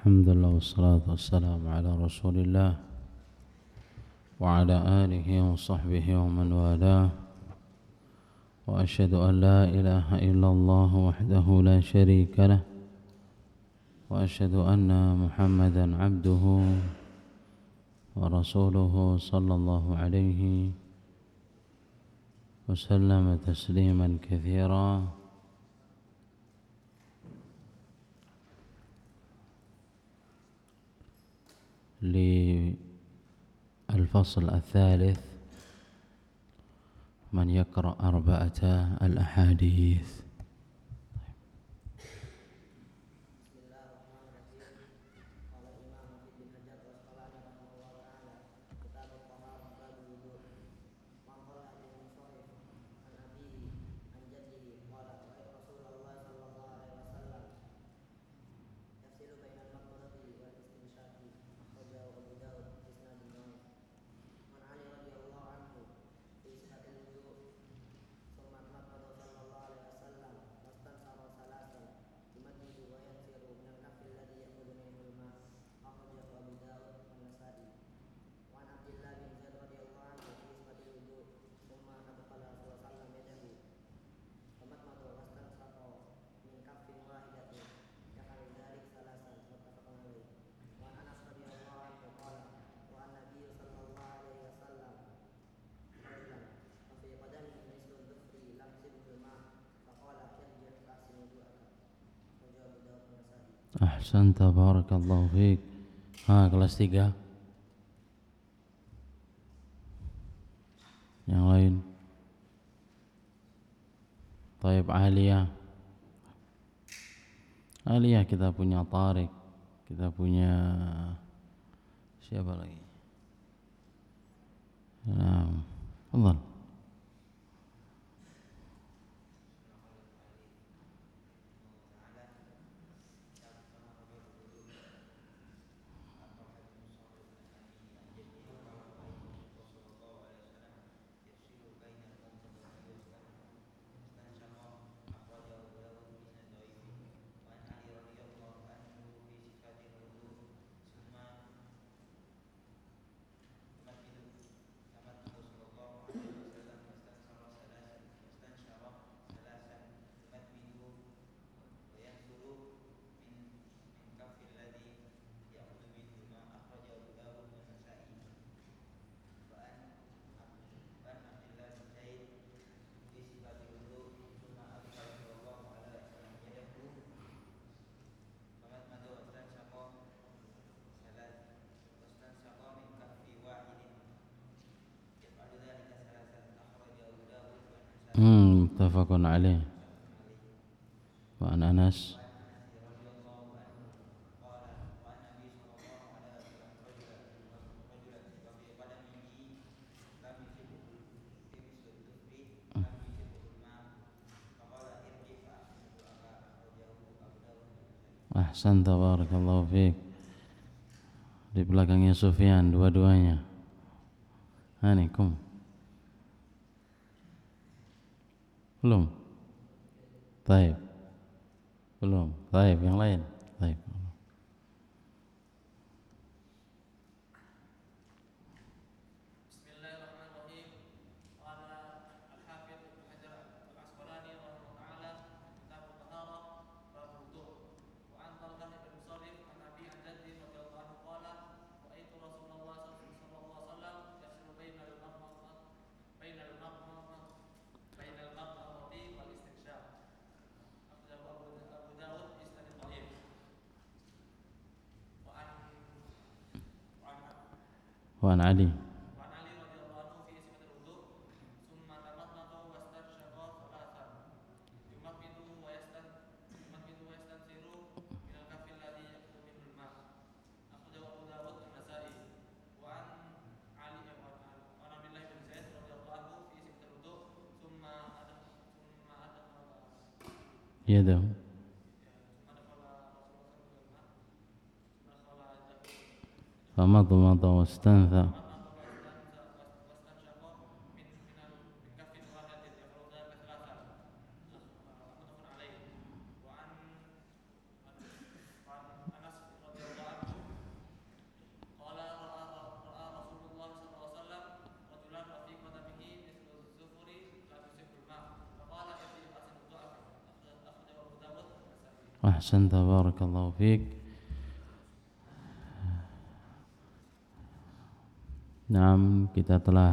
الحمد لله والصلاة والسلام على رسول الله وعلى آله وصحبه ومن والاه وأشهد أن لا إله إلا الله وحده لا شريك له وأشهد أن محمدا عبده ورسوله صلى الله عليه وسلم تسليما كثيرا. للفصل الثالث من يقرأ 4 الأحاديث. Ahsan, tabarakallahu fiik. Kelas 3. Yang lain? Taib, Aliyah kita punya Tariq, kita punya siapa lagi? Fadhal. Muttafaqun alaih. Wa an Anas Ahsan, tabarakallahu fiik. Di belakangnya Sufyan, dua-duanya. Anikum. Belum? Taib. Belum. Taib, yang lain. Taib. Wan Ali. Yadahu famadmada wastantha. Ahsanta, barakallahu fiik. Kita telah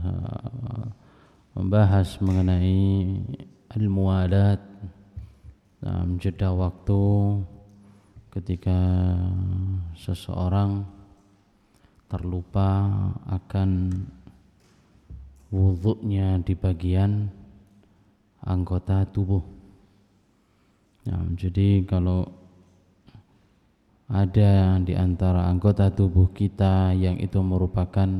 membahas mengenai al-muwalat, jeda waktu ketika seseorang terlupa akan wudhunya di bagian anggota tubuh. Jadi kalau ada di antara anggota tubuh kita yang itu merupakan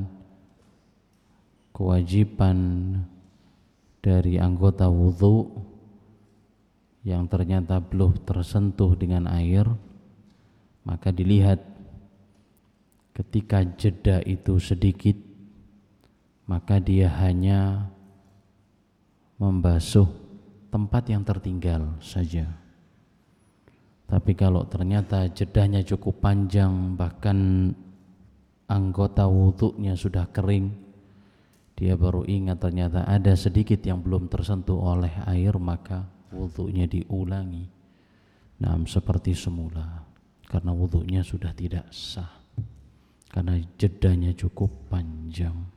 kewajiban dari anggota wudhu yang ternyata belum tersentuh dengan air, maka dilihat ketika jeda itu sedikit, maka dia hanya membasuh tempat yang tertinggal saja. Tapi kalau ternyata jedanya cukup panjang, bahkan anggota wudhunya sudah kering, dia baru ingat ternyata ada sedikit yang belum tersentuh oleh air, maka wudhunya diulangi seperti semula, karena wudhunya sudah tidak sah, karena jedanya cukup panjang.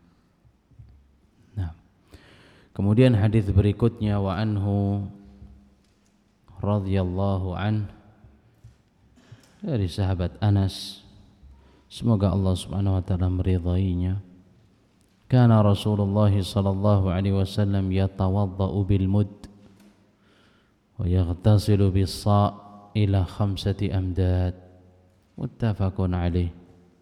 Kemudian hadis berikutnya, wa anhu radhiyallahu anhu, dari sahabat Anas, semoga Allah Subhanahu wa taala meridainya, kana Rasulullah sallallahu alaihi wasallam yatawaddau bil mud wa yaghtasilu bis sa' ila 5 amdad, muttafaqun alaih.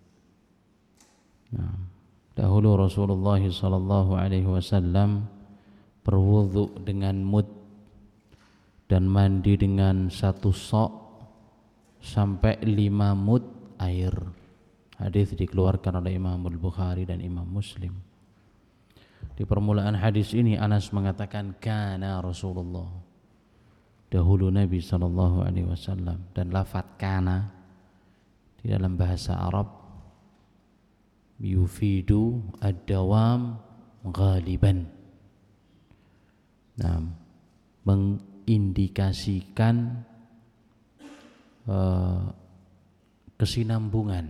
Dahulu Rasulullah sallallahu alaihi wasallam berwudu dengan mud dan mandi dengan 1 sa' sampai 5 mud air. Hadis dikeluarkan oleh Imam Al-Bukhari dan Imam Muslim. Di permulaan hadis ini Anas mengatakan kana Rasulullah, dahulu Nabi sallallahu alaihi wasallam, dan lafaz kana di dalam bahasa Arab yufidu ad-dawam ghaliban. Mengindikasikan kesinambungan.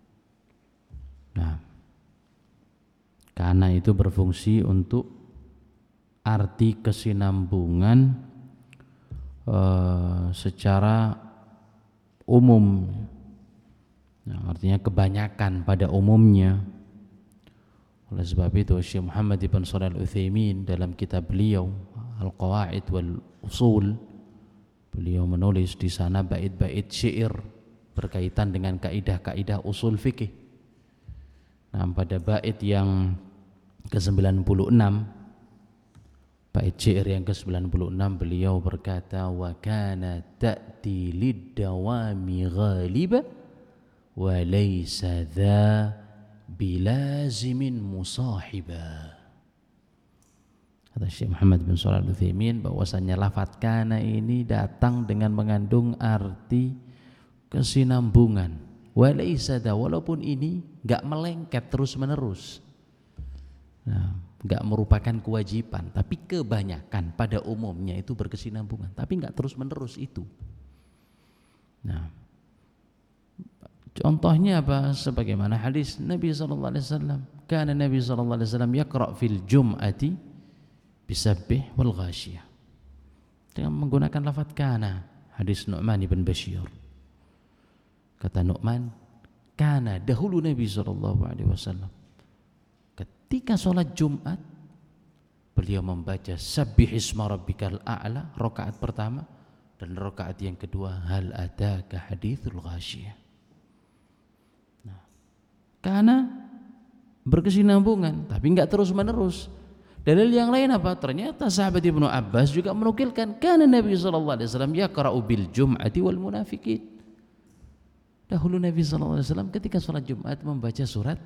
Karena itu berfungsi untuk arti kesinambungan secara umum, artinya kebanyakan pada umumnya. Oleh sebab itu Syekh Muhammad ibn Shalih Al-Utsaimin dalam kitab beliau Al-Qawaid wal Usul, beliau menulis di sana bait-bait syair berkaitan dengan kaidah-kaidah usul fikih. Pada bait yang ke-96, bait syair yang ke-96, beliau berkata, wa kana ta'ti lid-dawami ghaliba wa laysa dha bilazimin musahiba. Kata Syekh Muhammad bin Shalih Al-Utsaimin bahwasanya lafaz kana ini datang dengan mengandung arti kesinambungan. Walaysa da, walaupun ini enggak melengket terus-menerus. Enggak merupakan kewajiban, tapi kebanyakan pada umumnya itu berkesinambungan, tapi enggak terus-menerus itu. Contohnya apa? Sebagaimana hadis Nabi sallallahu alaihi wasallam, kana Nabi sallallahu alaihi wasallam yaqra fil jum'ati bisabbih wal ghasyiyah, dengan menggunakan lafaz kana. Hadis Nu'man bin Bashir, kata Nu'man, kana, dahulu Nabi sallallahu alaihi wasallam ketika sholat Jumat beliau membaca sabbih isma rabbikal a'la rakaat pertama, dan rakaat yang kedua hal ataka haditsul ghasyiyah. Karena berkesinambungan tapi enggak terus-menerus. Dalil yang lain apa? Ternyata sahabat Ibnu Abbas juga menukilkan kana Nabi sallallahu alaihi wasallam yaqra'u bil jum'ati wal munafiqin. Dahulu Nabi sallallahu alaihi wasallam ketika salat Jumat membaca surat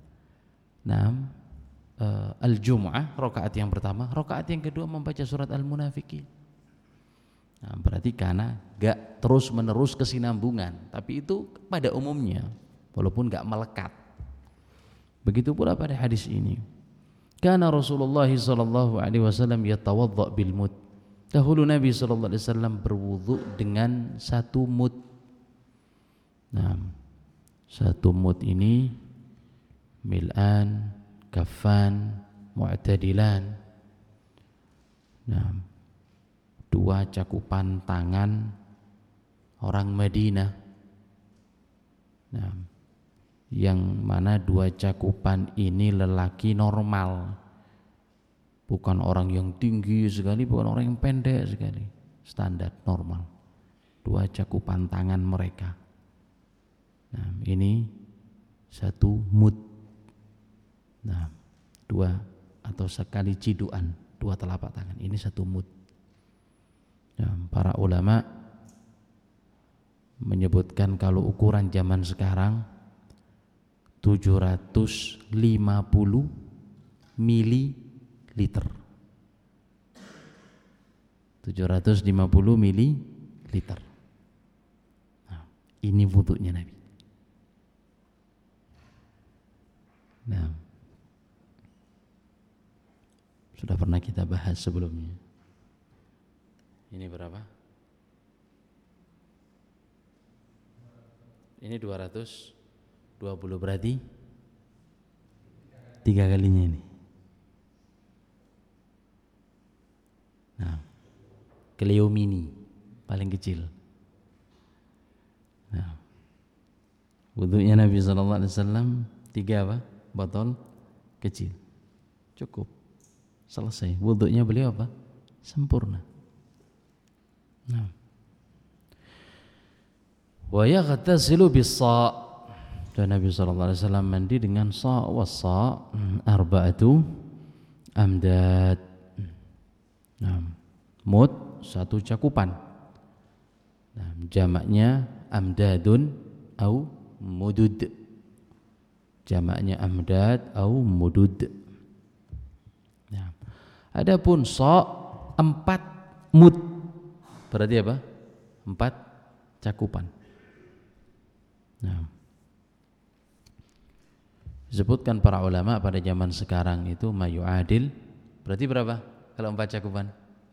Al-Jumu'ah rakaat yang pertama, rakaat yang kedua membaca surat Al-Munafiqin. Berarti karena enggak terus-menerus kesinambungan, tapi itu pada umumnya walaupun enggak melekat. Begitu pula pada hadis ini. Kana Rasulullah sallallahu alaihi wasallam yatawadda bil mud. Dahulu Nabi SAW berwudu dengan satu mud. Nah, satu mud ini mil'an, kaffan, mu'tadilan. Nah, dua cakupan tangan orang Madinah. Nah, yang mana dua cakupan ini lelaki normal, bukan orang yang tinggi sekali, bukan orang yang pendek sekali, standar normal. Dua cakupan tangan mereka. Nah, ini satu mud. Nah, dua atau sekali ciduan, dua telapak tangan. Ini satu mud. Nah, para ulama menyebutkan kalau ukuran zaman sekarang 750 mililiter. 750 mililiter. Nah, ini wudunya Nabi. Nah, sudah pernah kita bahas sebelumnya. Ini berapa? Ini 220 berarti 3 kalinya ini. Nah, Clio mini paling kecil. Nah, wudunya Nabi SAW 3 apa? Botol kecil. Cukup. Selesai. Wudunya beliau apa? Sempurna. Nah. Wa yaghtasilu bis-sa'. Dan Nabi SAW mandi dengan sa' was-sa' arba'atu amdad. Nah, mud satu cakupan. Nah, jamaknya amdadun au mudud. Jamaknya amdad au mudud. Nah, adapun sa' 4 mud. Berarti apa? 4 cakupan. Nah, disebutkan para ulama pada zaman sekarang itu mayu'adil. Berarti berapa? Kalau 4 cakupan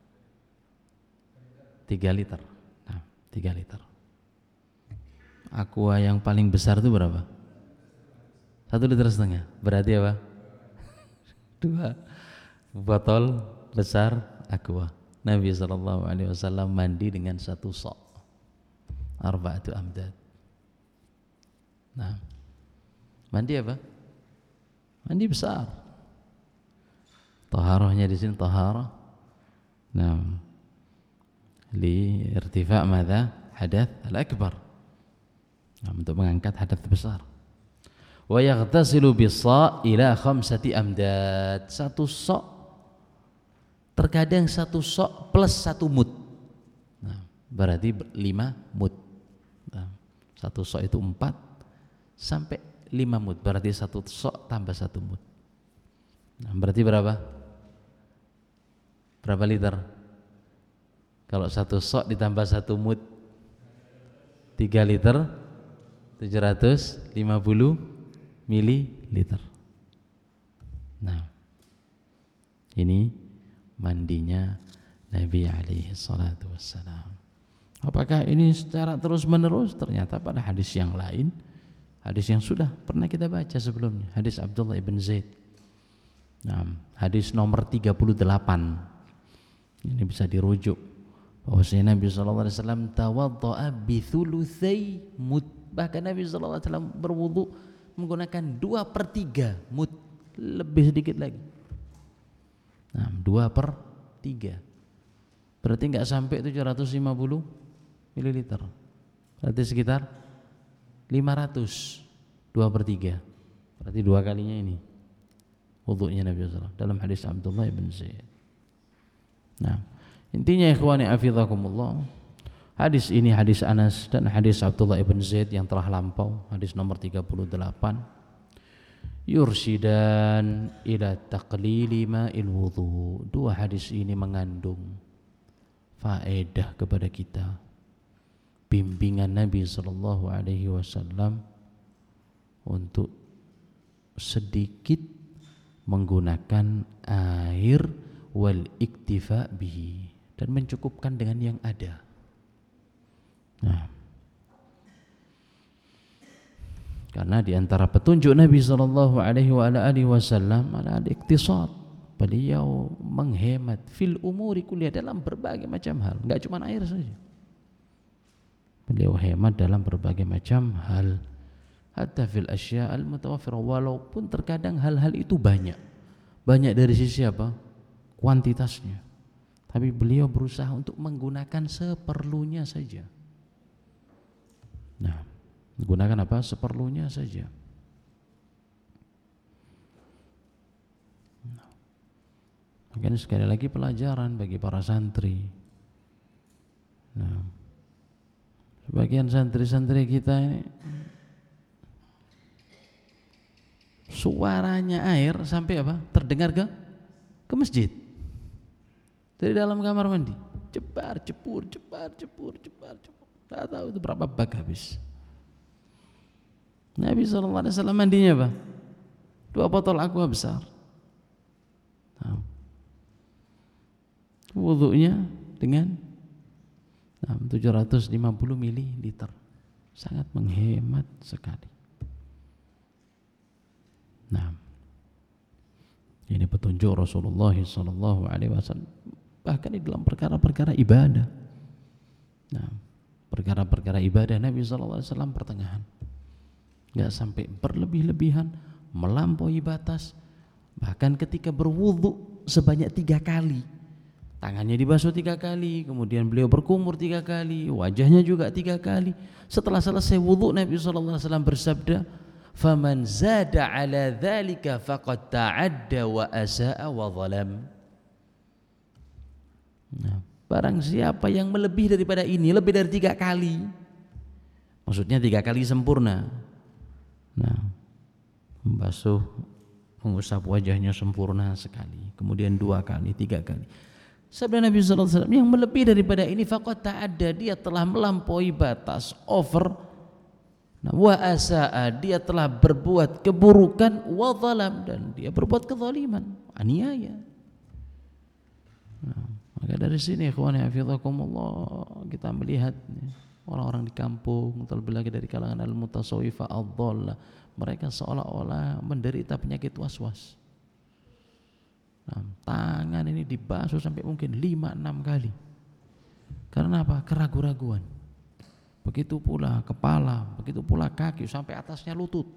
3 liter. Nah, 3 liter. Aqua yang paling besar itu berapa? 1,5 liter. Berarti apa? 2 botol besar aqua. Nabi SAW mandi dengan satu sa'. Arba'atu amdad. Nah, mandi apa? Mandi besar. Taharahnya di sini taharah. Nah, li irtifa' madza? Hadath al-akbar. Nah, untuk mengangkat hadath besar. Wa yaghtasilu bis-sa' ila 5 amdad. Satu sa' terkadang satu sa' plus 1 mud. Nah, berarti 5 mud. Nah, satu sa' itu 4 sampai 5 mud. Berarti satu sa' tambah 1 mud. Nah, berarti berapa? Berapa liter? Kalau satu sa' ditambah 1 mud 3 liter 750 mililiter. Nah, ini mandinya Nabi alaihi salatu wassalam. Apakah ini secara terus menerus? Ternyata pada hadis yang lain, hadis yang sudah pernah kita baca sebelumnya, hadis Abdullah ibn Zaid. Nah, hadis nomor 38. Ini bisa dirujuk bahwasanya Nabi SAW tawadda'a bi thulutsai mud. Bahkan Nabi SAW berwudu menggunakan 2/3 mud, lebih sedikit lagi. Nah, 2/3 berarti enggak sampai 750 mililiter. Berarti sekitar 500. 2/3 berarti 2 kalinya ini wudunya Nabi SAW dalam hadis Abdullah bin Zaid. Nah, intinya ikhwani hafizakumullah, hadis ini hadis Anas dan hadis Abdullah ibn Zaid yang telah lampau, hadis nomor 38, yursyidan ila taqlili ma'il wudu. Dua hadis ini mengandung faedah kepada kita, bimbingan Nabi SAW untuk sedikit menggunakan air wal iktifa bihi, dan mencukupkan dengan yang ada. Nah, karena di antara petunjuk Nabi sallallahu alaihi wasallam adalah al-iqtisad. Beliau menghemat fil umuri kulliyah, dalam berbagai macam hal, enggak cuma air saja. Beliau hemat dalam berbagai macam hal, hatta fil asya' al-mutawaffirah, walaupun terkadang hal-hal itu banyak dari sisi apa? Kuantitasnya. Tapi beliau berusaha untuk menggunakan seperlunya saja. Nah, menggunakan apa? Seperlunya saja. Mungkin sekali lagi pelajaran bagi para santri. Nah, sebagian santri-santri kita ini suaranya air sampai apa? Terdengar ke masjid. Dari dalam kamar mandi, cepat cepur. Tak tahu itu berapa bak habis. Nabi SAW mandinya apa? 2 botol aqua besar. Nah, wudunya dengan 750 ml. Sangat menghemat sekali. Nah, ini petunjuk Rasulullah SAW. Bahkan di dalam perkara-perkara ibadah. Nah, perkara-perkara ibadah Nabi SAW pertengahan, nggak sampai berlebih-lebihan, melampaui batas. Bahkan ketika berwudu sebanyak 3 kali, tangannya dibasuh 3 kali, kemudian beliau berkumur 3 kali, wajahnya juga 3 kali. Setelah selesai wudu, Nabi SAW bersabda, "Faman zada ala dzalika faqad ta'adda wa asa'a wa zalam." Nah, barang siapa yang melebih daripada ini, lebih dari 3 kali, maksudnya 3 kali sempurna. Nah, membasuh, mengusap wajahnya sempurna sekali, kemudian 2 kali, 3 kali. Sabda Nabi SAW, yang melebih daripada ini faqad ta'adda, dia telah melampaui batas, over. Nah, wa asa'a, dia telah berbuat keburukan, wa zalam, dan dia berbuat kezaliman, aniaya. Nah, maka dari sini ikhwani hafizakumullah, kita melihat orang-orang di kampung, terlebih lagi dari kalangan al-mutasawwifah ad-dhallah, mereka seolah-olah menderita penyakit waswas. Nah, tangan ini dibasuh sampai mungkin 5-6 kali. Karena apa? Keraguan-raguan. Begitu pula kepala, begitu pula kaki, sampai atasnya lutut.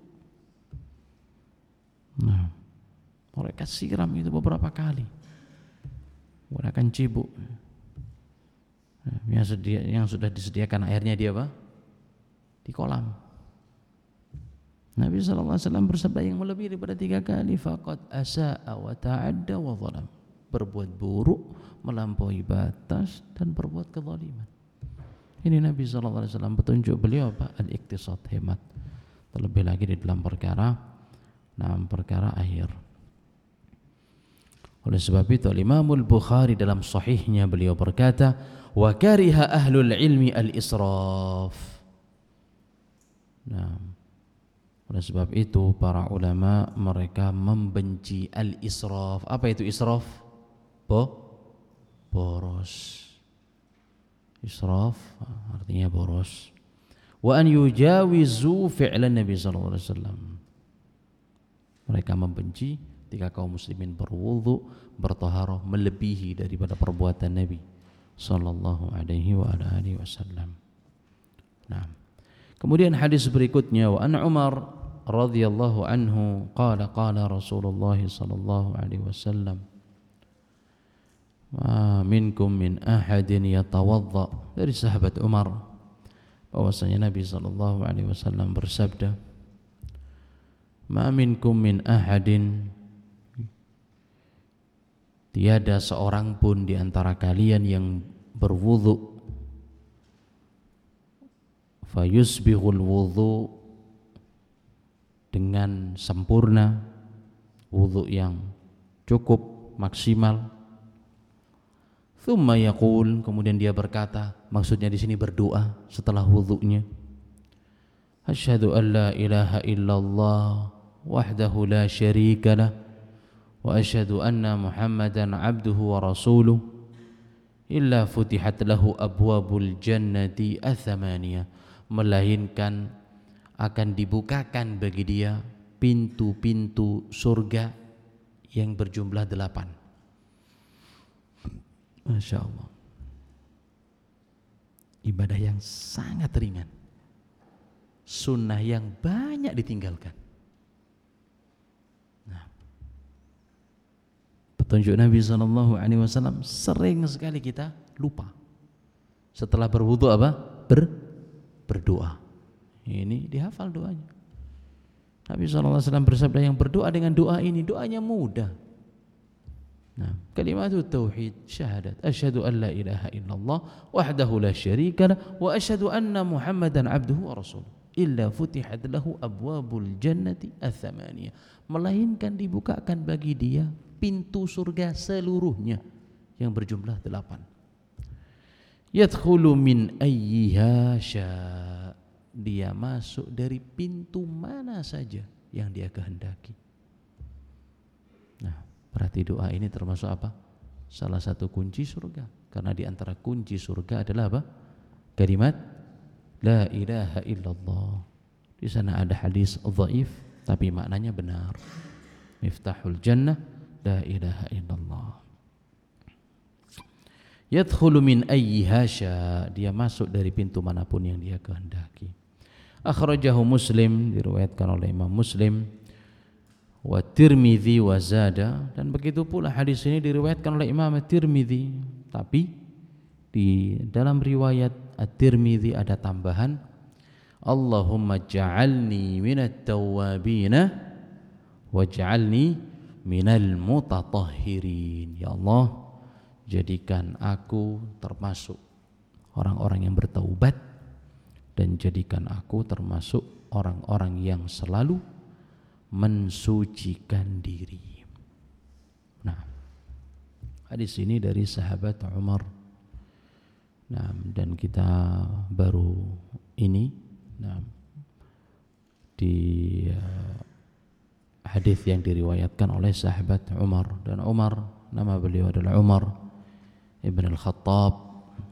Nah, mereka siram itu beberapa kali, menggunakan cibuk. Yang sudah disediakan airnya di apa? Di kolam. Nabi SAW bersabda, yang melebihi daripada 3 kali faqad asa'a wa ta'adda wa zalam, berbuat buruk, melampaui batas, dan berbuat kezaliman. Ini Nabi SAW petunjuk beliau apa? Al-iqtisad, hemat. Terlebih lagi di dalam perkara air. Oleh sebab itu Imamul Bukhari dalam sahihnya beliau berkata, wa kariha ahlul ilmi al-israf. Nah, oleh sebab itu para ulama mereka membenci al-israf. Apa itu israf? Boros. Israf artinya boros. Wa an yujawizu fi'lan Nabi sallallahu alaihi wasallam. Mereka membenci ketika kaum muslimin berwudu, bertaharah melebihi daripada perbuatan Nabi sallallahu alaihi wasallam. Nah, kemudian hadis berikutnya, wa an Umar radhiyallahu anhu qala Rasulullah sallallahu alaihi wasallam, ma minkum min ahadin yatawadda, dari sahabat Umar bahwasanya Nabi sallallahu alaihi wasallam bersabda, ma minkum min ahadin, tiada seorang pun di antara kalian yang berwudu, fayusbihul wudu, dengan sempurna, wudu yang cukup maksimal, thumma yaqul, kemudian dia berkata, maksudnya di sini berdoa setelah wudunya, asyhadu an la ilaha illallah wahdahu la syarika lah wa asyhadu anna Muhammadan abduhu wa rasuluh, illa futihat lahu abwabul jannati athamaniyah, melainkan akan dibukakan bagi dia pintu-pintu surga yang berjumlah 8. Masya Allah, ibadah yang sangat ringan, sunnah yang banyak ditinggalkan. Nah, petunjuk Nabi SAW sering sekali kita lupa. Setelah berwudu apa? Berdoa. Ini dihafal doanya. Nabi SAW bersabda, yang berdoa dengan doa ini, doanya mudah. Nah, kalimatut tauhid, syahadat, asyhadu an la ilaha illallah wahdahu la syarika lah wa asyhadu anna Muhammadan abduhu wa rasuluh. Illa futihat lahu abwabul jannati athamaniyah, melainkan dibukakan bagi dia pintu surga seluruhnya yang berjumlah 8. Yadkhulu min ayyiha syaa, dia masuk dari pintu mana saja yang dia kehendaki. Nah, berarti doa ini termasuk apa? Salah satu kunci surga. Karena di antara kunci surga adalah apa? Kalimat la ilaha illallah. Di sana ada hadis dhaif tapi maknanya benar. Miftahul jannah la ilaha illallah. Yadkhulu min ayyiha syaa, dia masuk dari pintu manapun yang dia kehendaki. Akhrajahu Muslim, diriwayatkan oleh Imam Muslim, wa Tirmidzi wa zada, dan begitu pula hadis ini diriwayatkan oleh Imam Tirmidzi, tapi di dalam riwayat At-Tirmidzi ada tambahan, Allahumma ja'alni minat tawwabina waj'alni minal mutatahhirin. Ya Allah, jadikan aku termasuk orang-orang yang bertaubat dan jadikan aku termasuk orang-orang yang selalu mensucikan diri. Nah, hadis ini dari sahabat Umar. Nah, dan kita baru ini di hadis yang diriwayatkan oleh sahabat Umar, dan Umar, nama beliau adalah Umar ibn al-Khattab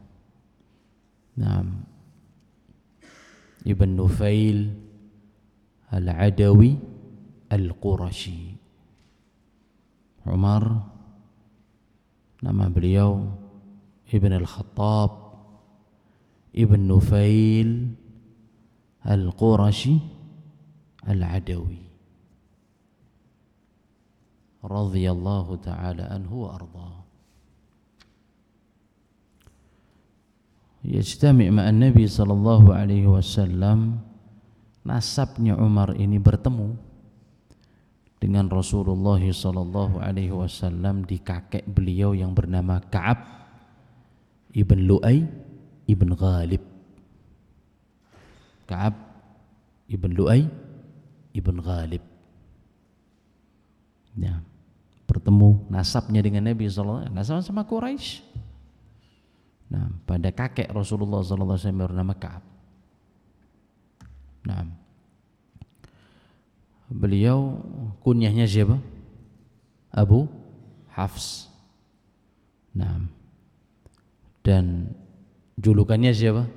ibn Nufail al-Adawi al-Qurashi. Umar, nama beliau ibn al-Khattab ibn Nufail al-Qurashi al-Adawi radhiyallahu ta'ala anhu wa ardhah. Yajtami' ma'an Nabi sallallahu alaihi wasallam, nasabnya Umar ini bertemu dengan Rasulullah sallallahu alaihi wasallam di kakek beliau yang bernama Ka'ab ibn Lu'ay ibn Ghalib. Ka'ab ibn Lu'ay ibn Ghalib. Ya, bertemu nasabnya dengan Nabi sallallahu alaihi wasallam, nasab sama Quraisy. Nah, pada kakek Rasulullah sallallahu alaihi wasallam bernama Ka'ab. Nah, beliau kunyahnya siapa? Abu Hafs. Nah, dan julukannya siapa?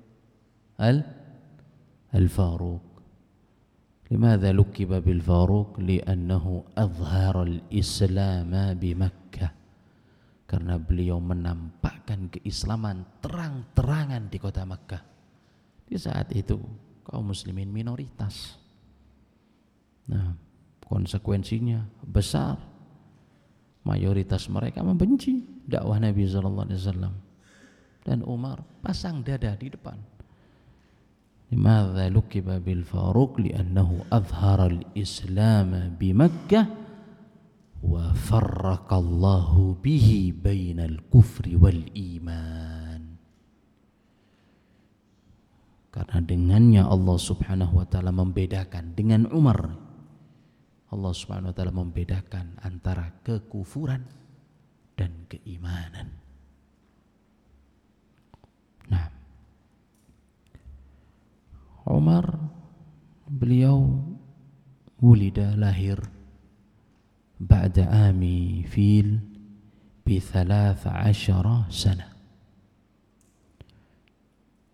Al-Faruq. Limadha lukiba bil Faruq? Li'annahu azhara al-Islam bi Makkah. Karena beliau menampakkan keislaman terang-terangan di kota Makkah. Di saat itu kaum muslimin minoritas. Nah, konsekuensinya besar. Mayoritas mereka membenci dakwah Nabi sallallahu alaihi wasallam. Dan Umar pasang dada di depan. Limadha lukiba bil Faruq? Li'annahu azhara al-Islam bi Makkah wa farraqallahu bihi bainal kufri wal iman. Karena dengannya Allah subhanahu wa ta'ala membedakan, dengan Umar Allah subhanahu wa ta'ala membedakan antara kekufuran dan keimanan. Nah, Umar, beliau wulida, lahir ba'da ami fil bi 13 sana,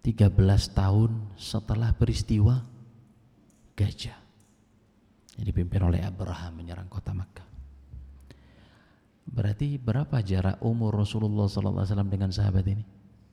13 tahun setelah peristiwa Gajah yang dipimpin oleh Abraham menyerang kota Makkah. Berarti berapa jarak umur Rasulullah SAW dengan sahabat ini?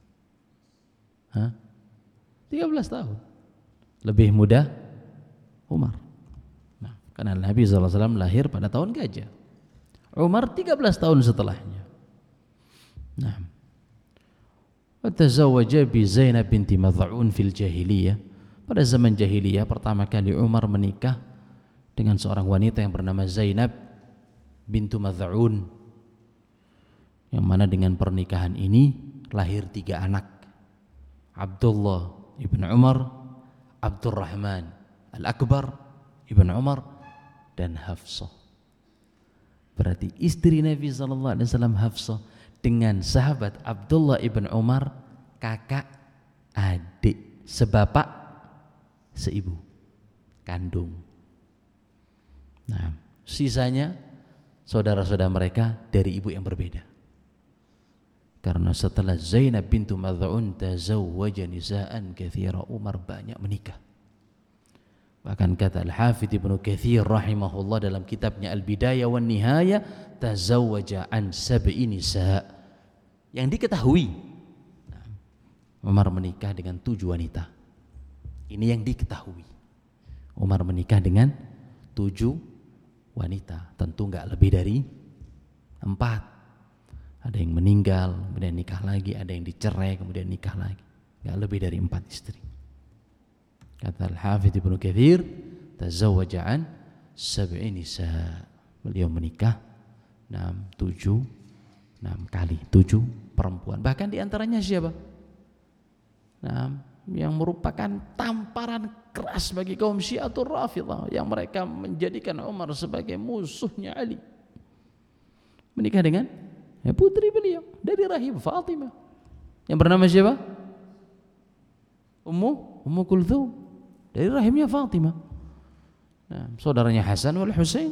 13 tahun. Lebih muda Umar. Nah, karena Nabi SAW lahir pada tahun Gajah. Umar 13 tahun setelahnya. Nah, watazawwaja bi Zainab binti Mad'un fil jahiliyah. Pada zaman jahiliyah pertama kali Umar menikah dengan seorang wanita yang bernama Zainab bintu Mad'un, yang mana dengan pernikahan ini lahir 3 anak, Abdullah ibn Umar, Abdurrahman al-Akbar ibn Umar, dan Hafsah. Berarti istri Nabi SAW Hafsah dengan sahabat Abdullah ibn Umar kakak adik, sebapak seibu, kandung. Nah, sisanya saudara-saudara mereka dari ibu yang berbeda. Karena setelah Zainab bintu Mad'un tazawwaja nisa'an katsira, Umar banyak menikah. Bahkan kata Al-Hafidz Ibnu Katsir rahimahullah dalam kitabnya Al-Bidayah wan Nihayah, tazawwaja an sab'i nisa'. Yang diketahui Umar menikah dengan 7 wanita. Ini yang diketahui. Umar menikah dengan 7 wanita. Tentu enggak lebih dari 4. Ada yang meninggal, kemudian nikah lagi, ada yang dicerai, kemudian nikah lagi. Enggak lebih dari 4 istri. Kata Al-Hafidz Ibnu Katsir, tazawwaja an sab'i nisa'. Beliau menikah 7 kali, 7 perempuan. Bahkan diantaranya siapa? Yang merupakan tamparan keras bagi kaum Syiatul Rafidhah, yang mereka menjadikan Umar sebagai musuhnya Ali. Menikah dengan putri beliau dari rahim Fatimah yang bernama siapa? Ummu Kulthum, dari rahimnya Fatimah. Saudaranya Hasan wal Husain.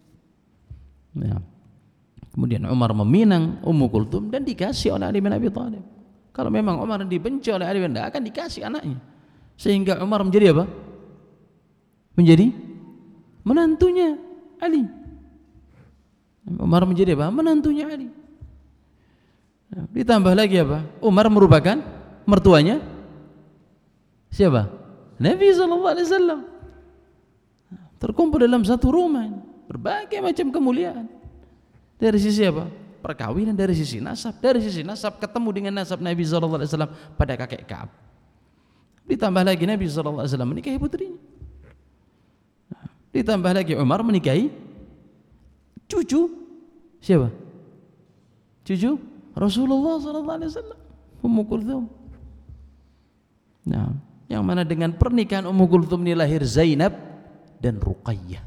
Kemudian Umar meminang Ummu Kulthum dan dikasih oleh Ali bin Abi Thalib. Kalau memang Umar dibenci oleh Ali bin Abi Thalib, akan dikasih anaknya. Sehingga Umar menjadi apa? Menjadi menantunya Ali. Umar menjadi apa? Menantunya Ali. Ditambah lagi apa? Umar merupakan mertuanya siapa? Nabi SAW. Terkumpul dalam satu rumah, berbagai macam kemuliaan. Dari sisi apa? Perkawinan, dari sisi nasab. Dari sisi nasab ketemu dengan nasab Nabi SAW pada kakek Ka'ab. Ditambah lagi Nabi SAW menikahi putrinya. Ditambah lagi Umar menikahi cucu siapa? Cucu Rasulullah SAW, Ummu Kulthum. Yang mana dengan pernikahan Ummu Kulthum ini lahir Zainab dan Ruqayyah.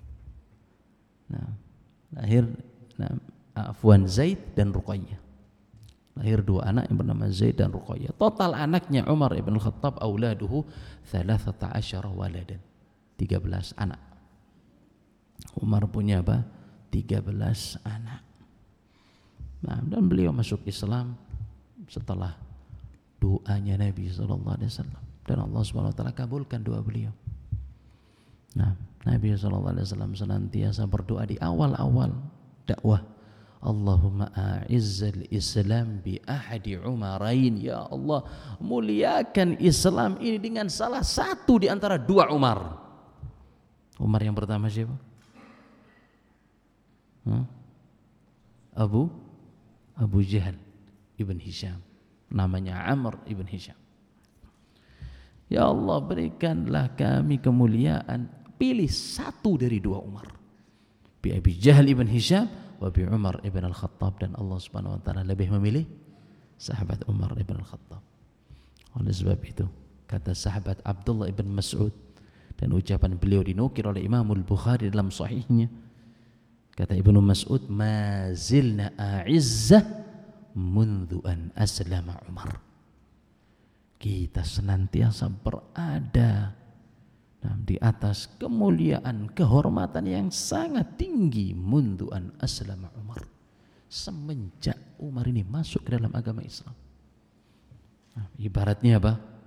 Lahir Afwan Zaid dan Ruqayyah. Lahir 2 anak yang bernama Zaid dan Ruqayyah. Total anaknya Umar ibn Khattab auladuhu 13 waladan. 13 anak. Umar punya apa? 13 anak. Dan beliau masuk Islam setelah doanya Nabi SAW, dan Allah SWT kabulkan doa beliau. Nabi SAW senantiasa berdoa di awal-awal dakwah, Allahumma a'izzal Islam bi ahadi Umarain. Ya Allah, muliakan Islam ini dengan salah satu di antara 2 Umar. Umar yang pertama siapa? Abu Jahal ibn Hisham, namanya Amr ibn Hisham. Ya Allah, berikanlah kami kemuliaan, pilih satu dari 2 Umar, bi Abi Jahal ibn Hisham wa bi Umar ibn al-Khattab. Dan Allah Subhanahu wa taala lebih memilih sahabat Umar ibn al-Khattab. Oleh sebab itu kata sahabat Abdullah ibn Mas'ud, dan ucapan beliau dinukil oleh Imam Al-Bukhari dalam sahihnya, kata Ibnu Mas'ud, ma zilna a'izzah mundu an aslama Umar. Kita senantiasa berada di atas kemuliaan, kehormatan yang sangat tinggi, mundu an aslama Umar, semenjak Umar ini masuk ke dalam agama Islam. Ibaratnya apa?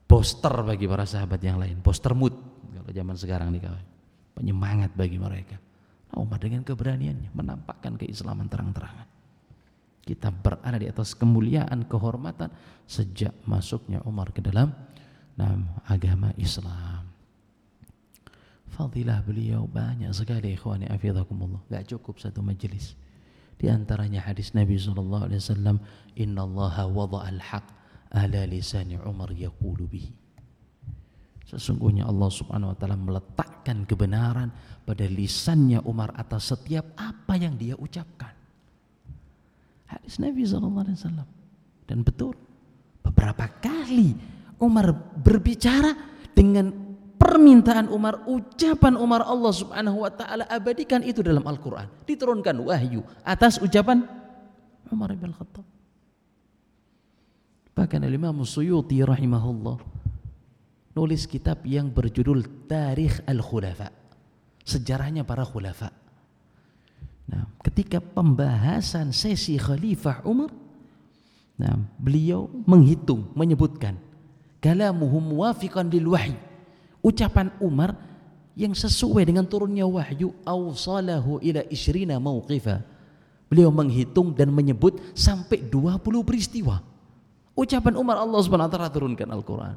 Poster bagi para sahabat yang lain, poster mood kalau zaman sekarang nih kawan. Penyemangat bagi mereka. Umar dengan keberaniannya menampakkan keislaman terang-terangan. Kita berada di atas kemuliaan, kehormatan sejak masuknya Umar ke dalam agama Islam. Fadilah beliau banyak sekali, ikhwani afidakumullah. Gak cukup satu majelis. Di antaranya hadis Nabi SAW, innallaha wada'al haq ala lisani Umar yaqulu bihi. Sesungguhnya Allah Subhanahu wa taala meletakkan kebenaran pada lisannya Umar atas setiap apa yang dia ucapkan. Hadis Nabi SAW. Dan betul, beberapa kali Umar berbicara dengan permintaan Umar, ucapan Umar, Allah Subhanahu wa taala abadikan itu dalam Al-Qur'an. Diturunkan wahyu atas ucapan Umar bin Khattab. Bahkan Imam Suyuti rahimahullah nulis kitab yang berjudul Tarikh Al-Khulafa, sejarahnya para khulafa. Nah, ketika pembahasan sesi Khalifah Umar, beliau menghitung, menyebutkan kalamuhum muwafiqan lil wahyi, ucapan Umar yang sesuai dengan turunnya wahyu, awsalahu ila 20 mauqifa. Beliau menghitung dan menyebut sampai 20 peristiwa. Ucapan Umar, Allah Subhanahu wa taala turunkan Al-Qur'an.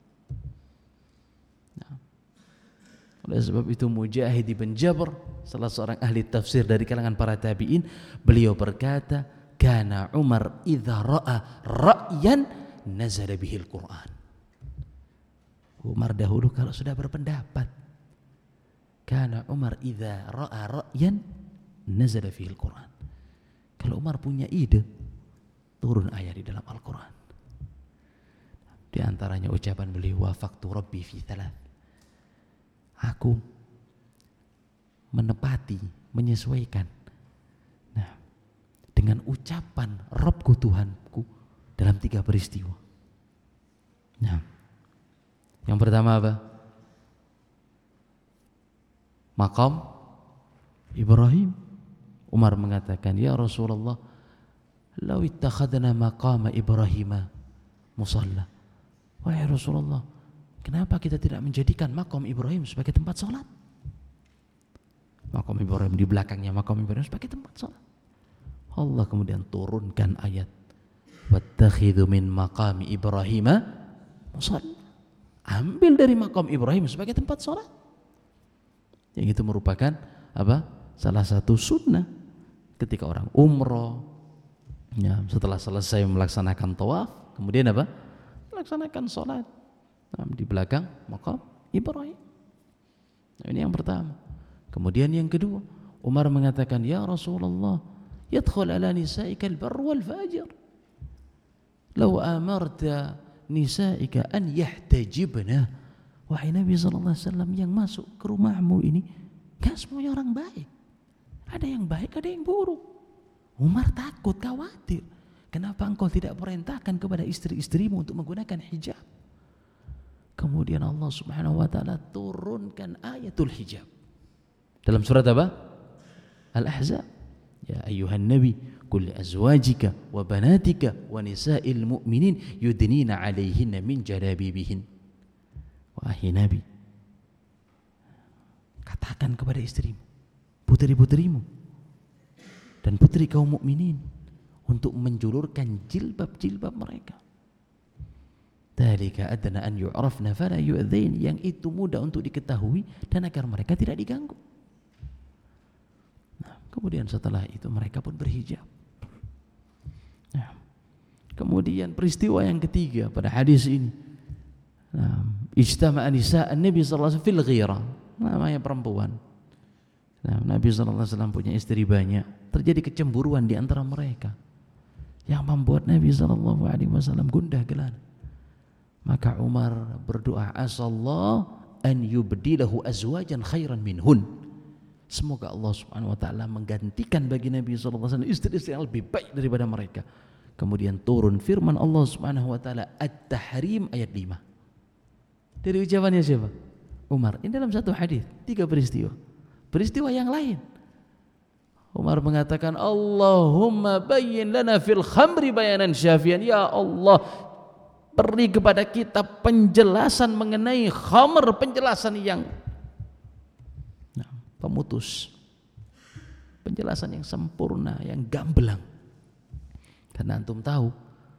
Oleh sebab itu Mujahid bin Jabr, salah seorang ahli tafsir dari kalangan para tabi'in, beliau berkata, kana Umar idza ra'a ra'yan nazala bihil Qur'an. Umar dahulu kalau sudah berpendapat, kana Umar idza ra'a ra'yan nazala bihil Qur'an. Kalau Umar punya ide, turun ayat di dalam Al-Qur'an. Di antaranya ucapan beliau, wafaqtu rabbi fi thalath. Aku menepati, menyesuaikan dengan ucapan Rabbku Tuhanku dalam 3 peristiwa. Yang pertama apa? Maqam Ibrahim. Umar mengatakan, ya Rasulullah, law ittakhadna maqama Ibrahim musalla. Wahai Rasulullah, kenapa kita tidak menjadikan maqam Ibrahim sebagai tempat sholat? Maqam Ibrahim, di belakangnya maqam Ibrahim sebagai tempat sholat. Allah kemudian turunkan ayat, wattakhidhu min maqami Ibrahim musalla. Ambil dari maqam Ibrahim sebagai tempat sholat. Yang itu merupakan apa? Salah satu sunnah ketika orang umroh, setelah selesai melaksanakan tawaf, kemudian apa? Melaksanakan sholat di belakang maqam Ibrahim. Ini yang pertama. Kemudian yang kedua, Umar mengatakan, ya Rasulullah, yadkhul ala nisa'ika al-barr wal fajir. Law amarta nisa'ika an yahtajibna. Wahai Nabi sallallahu alaihi wasallam, yang masuk ke rumahmu ini gak semuanya orang baik. Ada yang baik, ada yang buruk. Umar takut, khawatir. Kenapa engkau tidak perintahkan kepada istri-istrimu untuk menggunakan hijab? Kemudian Allah Subhanahu wa taala turunkan ayatul hijab. Dalam surat apa? Al-Ahzab. Ya ayyuhan nabi, qul li azwajika wa banatika wa nisa'il mu'minin yudnina 'alaihinna min jalabibihin. Wahai Nabi, katakan kepada istrimu, putri-putrimu dan putri kaum mukminin untuk menjulurkan jilbab-jilbab mereka. Dzalika adna an yu'rafna fala yu'dzain, yang itu mudah untuk diketahui dan agar mereka tidak diganggu. Nah, kemudian setelah itu mereka pun berhijab. Nah, kemudian peristiwa yang ketiga pada hadis ini, ijtama'a nisa'an Nabi sallallahu alaihi wasallam fil ghirah, namanya perempuan. Nabi sallallahu alaihi wasallam punya istri banyak, terjadi kecemburuan di antara mereka yang membuat Nabi sallallahu alaihi wasallam gundah gelana. Maka Umar berdoa, asallahu an yubdilahu azwajan khairan minhun. Semoga Allah Subhanahu wa taala menggantikan bagi Nabi sallallahu alaihi wasallam istri-istri yang lebih baik daripada mereka. Kemudian turun firman Allah Subhanahu wa taala At-Tahrim ayat 5. Dari ucapannya siapa? Umar. Ini dalam satu hadis, 3 peristiwa. Peristiwa yang lain, Umar mengatakan, Allahumma bayyin lana fil khamri bayanan syafian. Ya Allah, beri kepada kita penjelasan mengenai khamr, penjelasan yang pemutus, penjelasan yang sempurna, yang gamblang. Karena antum tahu,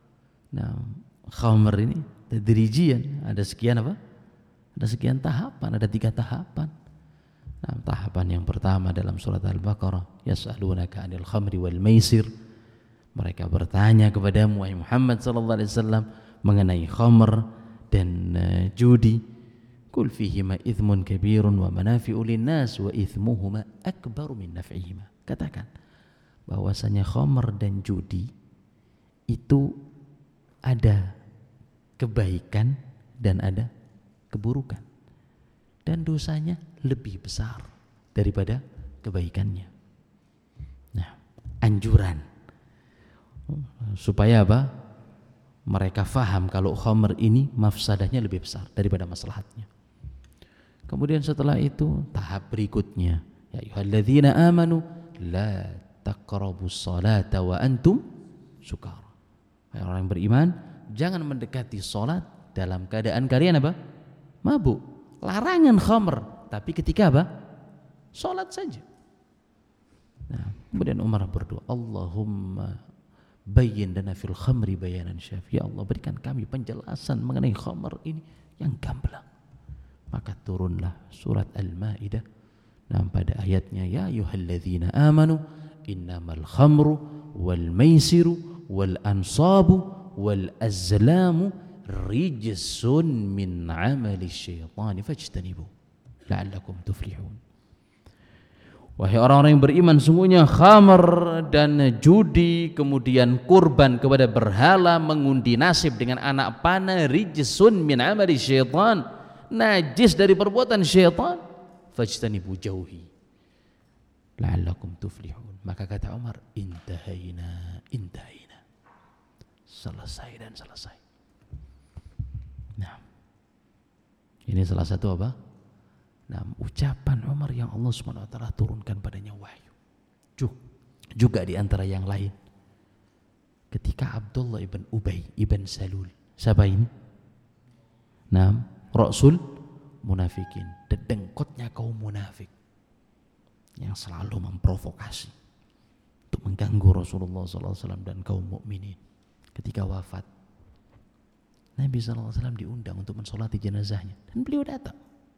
khamr ini tadrijian, ada sekian apa? Ada sekian tahapan, ada 3 tahapan. Tahapan yang pertama dalam surat Al-Baqarah, yas'alunaka 'anil khamri wal maisir. Mereka bertanya kepadamu wahai Muhammad sallallahu alaihi wasallam mengenai khamr dan judi. Qul fihima ithmun kabirun wa manafi'u lin-nas wa ithmuhuma akbaru min naf'ihima. Katakan bahwasanya khamr dan judi itu ada kebaikan dan ada keburukan, dan dosanya lebih besar daripada kebaikannya. Nah, anjuran supaya apa? Mereka faham kalau khamr ini mafsadahnya lebih besar daripada maslahatnya. Kemudian setelah itu tahap berikutnya, ya ayyuhalladzina amanu la taqrabus salata wa antum sukara. Hai orang yang beriman, jangan mendekati salat dalam keadaan kalian apa? Mabuk. Larangan khamr, tapi ketika apa? Salat saja. Nah, kemudian Umar berdoa, Allahumma bayyin lana fil khamri bayanan syafi. Ya Allah, berikan kami penjelasan mengenai khamr ini yang gamblang. Maka turunlah surat Al-Maidah. Nah, pada ayatnya, ya ayyuhalladzina amanu innamal khamru wal maisiru wal ansabu wal azlamu rijsun min amali syaitani fajtanibu la'allakum tuflihun. Wahai orang-orang yang beriman, sungguhnya khamr dan judi, kemudian kurban kepada berhala, mengundi nasib dengan anak panah, rijsun min amali syaitan, najis dari perbuatan syaitan, fajtanibu, jauhi, la'allakum tuflihun. Maka kata Umar, intahaina, selesai dan selesai. Nah, ini salah satu apa? Nah, ucapan Umar yang Allah SWT turunkan padanya wahyu. Juga di antara yang lain, ketika Abdullah ibn Ubay ibn Salul, siapa ini? Nah, Rasul munafikin, dedengkotnya kaum munafik yang selalu memprovokasi untuk mengganggu Rasulullah SAW dan kaum mukminin. Ketika wafat, Nabi SAW diundang untuk mensolati jenazahnya, dan beliau datang.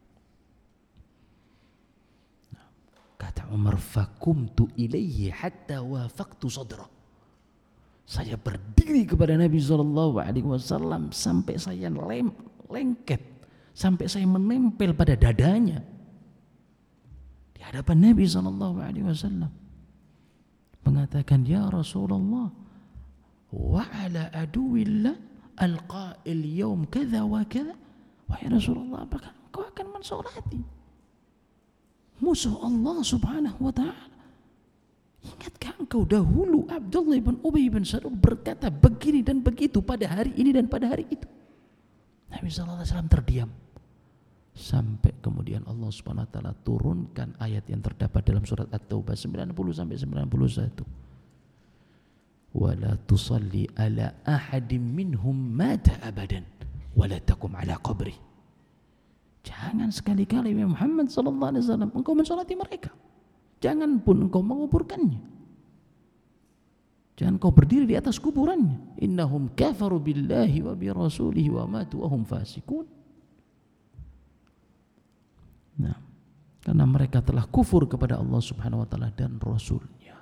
Kata Umar, fakumtu ilaihi hatta wafaqtu sadra. Saya berdiri kepada Nabi SAW sampai saya lengket, sampai saya menempel pada dadanya di hadapan Nabi SAW. Mengatakan, ya Rasulullah, wa ala aduwillah alqa'il yawm kadha wa kadha. Wahai Rasulullah, apakah engkau akan mensolati musuh Allah subhanahu wa ta'ala? Ingatkah engkau dahulu Abdullah bin Ubay bin Salul berkata begini dan begitu pada hari ini dan pada hari itu? Nabi SAW terdiam sampai kemudian Allah subhanahu wa ta'ala turunkan ayat yang terdapat dalam surat At-Taubah 90 sampai 91. Wala tusalli ala ahadim minhum mata abadan wala takum ala qabri. Jangan sekali-kali ya Muhammad sallallahu alaihi wasallam engkau mensolati mereka. Jangan pun engkau menguburkannya. Jangan kau berdiri di atas kuburannya. Innahum kafaru billahi wa bi rasulihi wa matu wa hum fasikun. Nah, karena mereka telah kufur kepada Allah Subhanahu wa taala dan Rasulnya.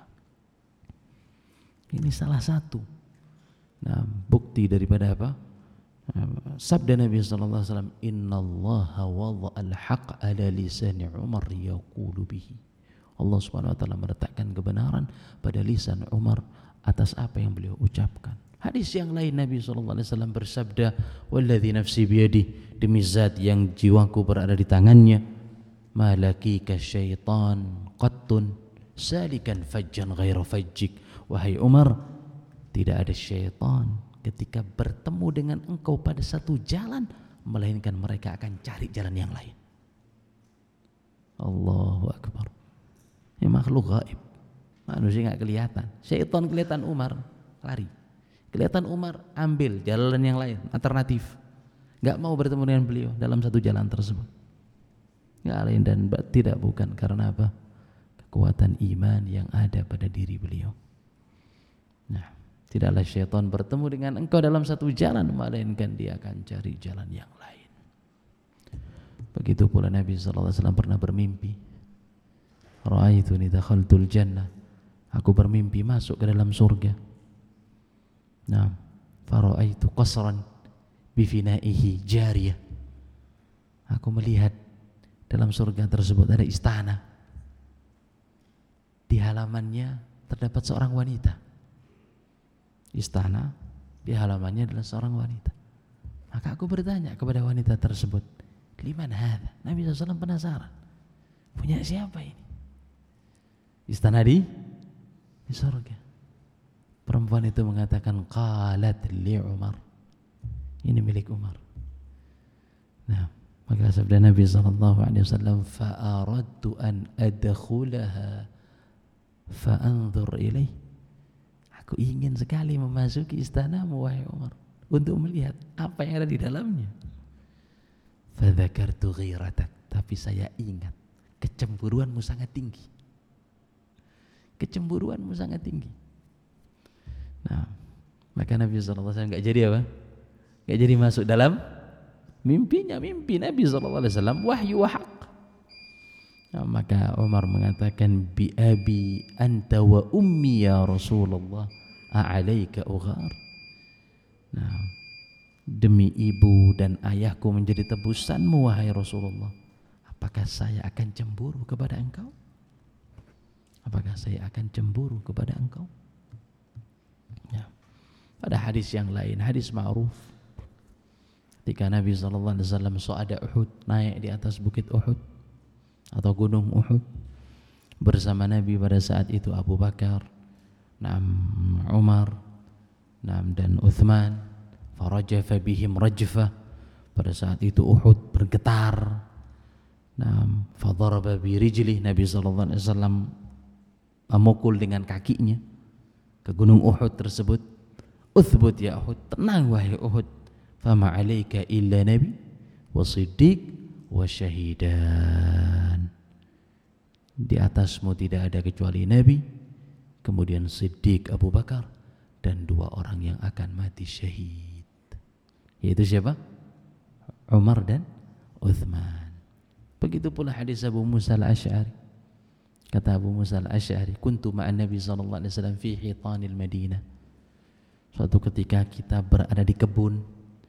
Ini salah satu bukti daripada apa? Sabda Nabi sallallahu alaihi wasallam, innallaha wada'al haqq ala lisani Umar yaqulu bihi. Allah Subhanahu wa taala meletakkan kebenaran pada lisan Umar atas apa yang beliau ucapkan. Hadis yang lain Nabi sallallahu alaihi wasallam bersabda, walladzi nafsi biyadihi, demi zat yang jiwaku berada di tangannya, malaki kasyaitan qattun salikan fajjan ghaira fajjik. Wahai Umar, tidak ada syaitan ketika bertemu dengan engkau pada satu jalan, melainkan mereka akan cari jalan yang lain. Allahu Akbar. Ini makhluk gaib, manusia gak kelihatan. Syaitan kelihatan Umar, lari. Kelihatan Umar ambil jalan yang lain, alternatif. Enggak mau bertemu dengan beliau dalam satu jalan tersebut. Enggak lain dan tidak bukan karena apa? Kekuatan iman yang ada pada diri beliau. Nah, tidaklah syaitan bertemu dengan engkau dalam satu jalan, melainkan dia akan cari jalan yang lain. Begitu pula Nabi sallallahu alaihi wasallam pernah bermimpi. Ra'aituni dakhaltul jannah. Aku bermimpi masuk ke dalam surga. Nah, fara'aitu qasran bifinaihi jariyah. Aku melihat dalam surga tersebut ada istana. Di halamannya terdapat seorang wanita. Istana di halamannya adalah seorang wanita. Maka aku bertanya kepada wanita tersebut, "Liman hadza?" Nabi SAW penasaran. Punya siapa ini? Istana di surga. Perempuan itu mengatakan, "Qalat li Umar." Ini milik Umar. Nah, maka sabda Nabi SAW, "Fa aradtu an adkhulaha fa anzur ilaih." Aku ingin sekali memasuki istanamu wahai Umar untuk melihat apa yang ada di dalamnya. Fa dzakartu ghiratak, tapi saya ingat kecemburuanmu sangat tinggi. Kecemburuanmu sangat tinggi. Nah, maka Nabi SAW enggak jadi apa? Enggak jadi masuk dalam mimpinya. Mimpi Nabi SAW wahyu wa haq. Nah, maka Umar mengatakan, "Bi abi anta wa ummi ya Rasulullah, a'alaika ughar." Nah, demi ibu dan ayahku menjadi tebusanmu wahai Rasulullah, apakah saya akan cemburu kepada engkau? Apakah saya akan cemburu kepada engkau? Ya. Pada hadis yang lain, hadis ma'ruf, ketika Nabi SAW su'ada Uhud, naik di atas bukit Uhud atau gunung Uhud, bersama Nabi pada saat itu Abu Bakar, Umar, dan Uthman. Farajafa bihim rajfah. Pada saat itu Uhud bergetar. Fadaraba bi rijlih. Nabi SAW memukul dengan kakinya ke gunung Uhud tersebut. Uthbut ya Uhud, tenang wahai Uhud. Fama alaika illa nabi wa siddiq wa syahidan. Di atasmu tidak ada kecuali Nabi, kemudian Siddiq Abu Bakar, dan dua orang yang akan mati syahid. Yaitu siapa? Umar dan Uthman. Begitu pula hadis Abu Musa al-Asy'ari. Kata Abu Musa al-Asy'ari, "Kuntu ma'an Nabi sallallahu alaihi wasallam fi hitanil Madinah." Suatu ketika kita berada di kebun,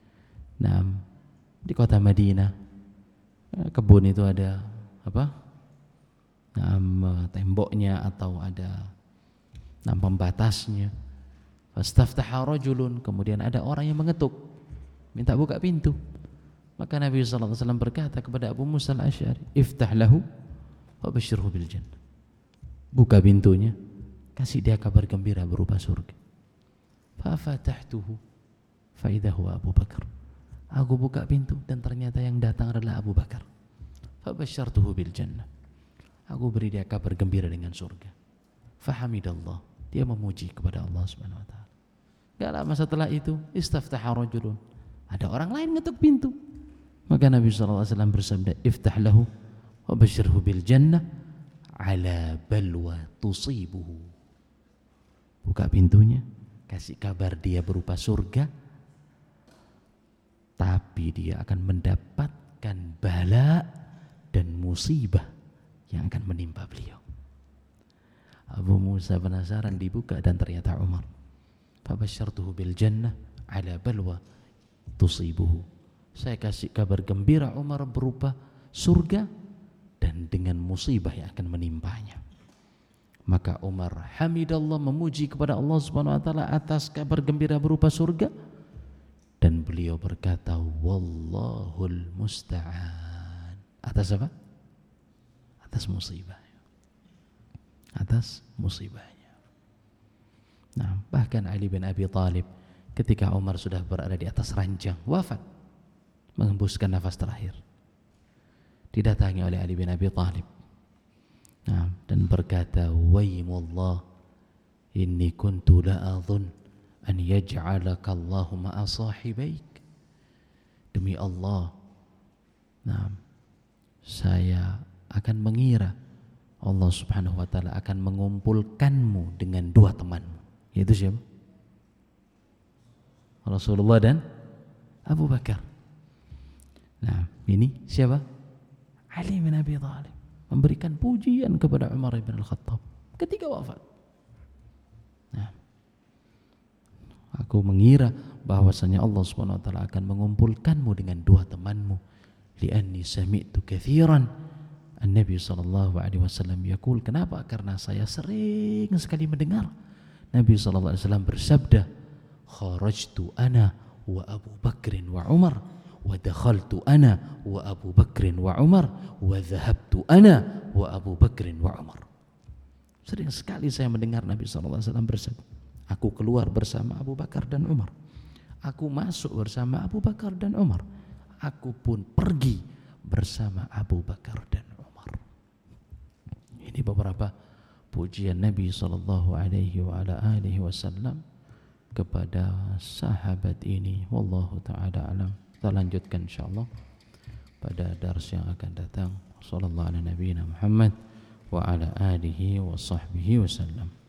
di kota Madinah. Kebun itu ada apa? Temboknya atau ada pembatasnya. Fastaftaha rajulun, kemudian ada orang yang mengetuk, minta buka pintu. Maka Nabi sallallahu alaihi wasallam berkata kepada Abu Musa al-Asy'ari, "Iftah lahu wa basyirhu bil jannah." Buka pintunya, kasih dia kabar gembira berupa surga. Fa fatahtuhu fa idza huwa Abu Bakar. Aku buka pintu dan ternyata yang datang adalah Abu Bakar. Fa basyartuhu bil jannah. Aku beri dia kabar gembira dengan surga. Fahamidallah, dia memuji kepada Allah Subhanahu wa taala. Enggak lama setelah itu, istaftaha rajulun. Ada orang lain ngetuk pintu. Maka Nabi sallallahu alaihi wasallam bersabda, "Iftah lahu wa basyirhu bil jannah ala balwa tusibuhu." Buka pintunya, kasih kabar dia berupa surga, tapi dia akan mendapatkan bala dan musibah yang akan menimpa beliau. Abu Musa penasaran, dibuka dan ternyata Umar. Fabasyartuhu bil jannah ala balwa tusibuhu. Saya kasih kabar gembira Umar berupa surga dan dengan musibah yang akan menimpanya. Maka Umar hamidallah, memuji kepada Allah Subhanahu wa taala atas kabar gembira berupa surga, dan beliau berkata, "Wallahul musta'an." Atas apa? Atas musibah. Atas musibahnya. Nah, bahkan Ali bin Abi Thalib ketika Umar sudah berada di atas ranjang wafat, menghembuskan nafas terakhir, didatangi oleh Ali bin Abi Thalib, dan berkata, "Waymullah, inni kuntu la'adhun an yaj'alaka Allahu ma'a sahibaik. Demi Allah, nah, saya akan mengira Allah Subhanahu wa taala akan mengumpulkanmu dengan dua temanmu. Yaitu siapa? Rasulullah dan Abu Bakar. Nah, ini siapa? Ali bin Abi Thalib memberikan pujian kepada Umar bin Al-Khattab ketika wafat. Nah, aku mengira bahwasanya Allah Subhanahu wa taala akan mengumpulkanmu dengan dua temanmu. Li'anni sami'tu katsiran An-Nabi sallallahu alaihi wasallam yaqul. Kenapa? Karena saya sering sekali mendengar Nabi sallallahu alaihi wasallam bersabda, kharajtu ana wa Abu Bakr wa Umar wa dakhaltu ana wa Abu Bakr wa Umar wa dhahabtu ana wa Abu Bakr wa Umar. Sering sekali saya mendengar Nabi sallallahu alaihi wasallam bersabda, aku keluar bersama Abu Bakar dan Umar, aku masuk bersama Abu Bakar dan Umar, aku pun pergi bersama Abu Bakar dan Umar. Ini beberapa pujian Nabi sallallahu alaihi wa ala alihi wasallam kepada sahabat ini. Wallahu taala alam. Kita lanjutkan insyaallah pada dars yang akan datang. Sallallahu ala nabiyina Muhammad wa ala alihi wa sahbihi wasallam.